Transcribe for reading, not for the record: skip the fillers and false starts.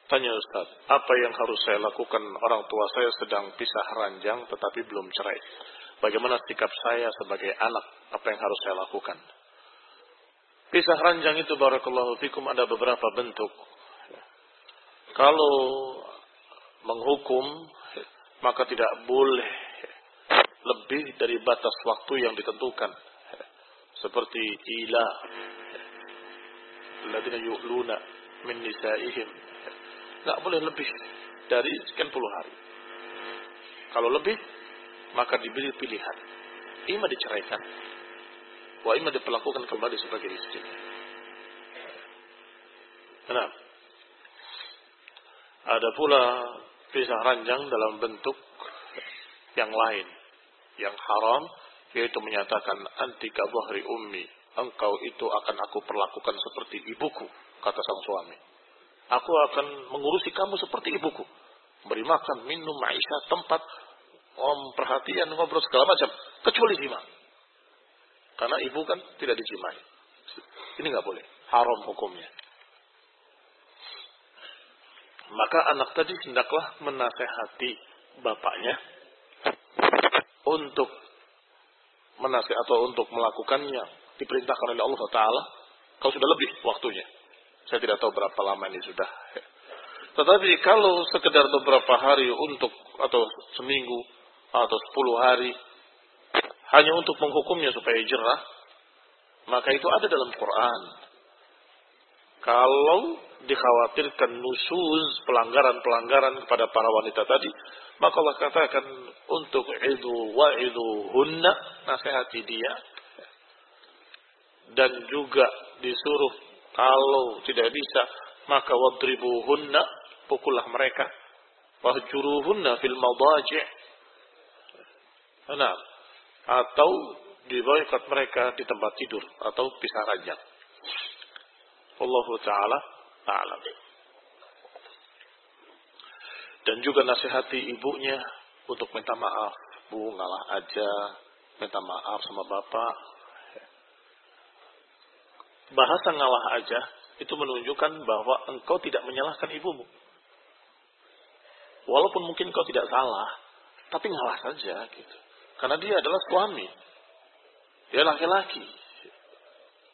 Tanya Ustaz, apa yang harus saya lakukan? Orang tua saya sedang pisah ranjang tetapi belum cerai. Bagaimana sikap saya sebagai anak? Apa yang harus saya lakukan? Pisah ranjang itu barakallahu fikum ada beberapa bentuk. Kalau menghukum, maka tidak boleh lebih dari batas waktu yang ditentukan. Seperti ila alladziina yu'luna min nisaihim. Tidak boleh lebih dari sekian puluh hari. Kalau lebih, maka diberi pilihan. Ima diceraikan, wa ima diperlakukan kembali sebagai istri. Nah, ada pula pisah ranjang dalam bentuk yang lain, yang haram, yaitu menyatakan antika dhahri ummi, engkau itu akan aku perlakukan seperti ibuku, kata sang suami. Aku akan mengurusi kamu seperti ibuku. Beri makan, minum, maisha, tempat, perhatian, ngobrol, segala macam. Kecuali jima. Karena ibu kan tidak dijimai. Ini nggak boleh. Haram hukumnya. Maka anak tadi hendaklah menasehati bapaknya untuk menasehati atau untuk melakukannya. Diperintahkan oleh Allah Ta'ala. Kalau sudah lebih waktunya. Saya tidak tahu berapa lama ini sudah. Tetapi kalau sekedar beberapa hari untuk atau seminggu atau 10 hari hanya untuk menghukumnya supaya jerah, maka itu ada dalam Quran. Kalau dikhawatirkan nusuz, pelanggaran-pelanggaran kepada para wanita tadi, maka Allah katakan untuk wa'iduhunna, nasihati dia, dan juga disuruh kalau tidak bisa, maka wadribuhunna, pukullah mereka. Wahjuruhunna fil madaji'. Nah, atau diboykot mereka di tempat tidur atau pisah ranjang. Wallahu ta'ala a'lam. Dan juga nasihati ibunya untuk minta maaf. Bu, ngalah aja, minta maaf sama bapak. Bahasa ngalah aja itu menunjukkan bahwa engkau tidak menyalahkan ibumu. Walaupun mungkin kau tidak salah, tapi ngalah saja gitu. Karena dia adalah suami. Dia laki-laki.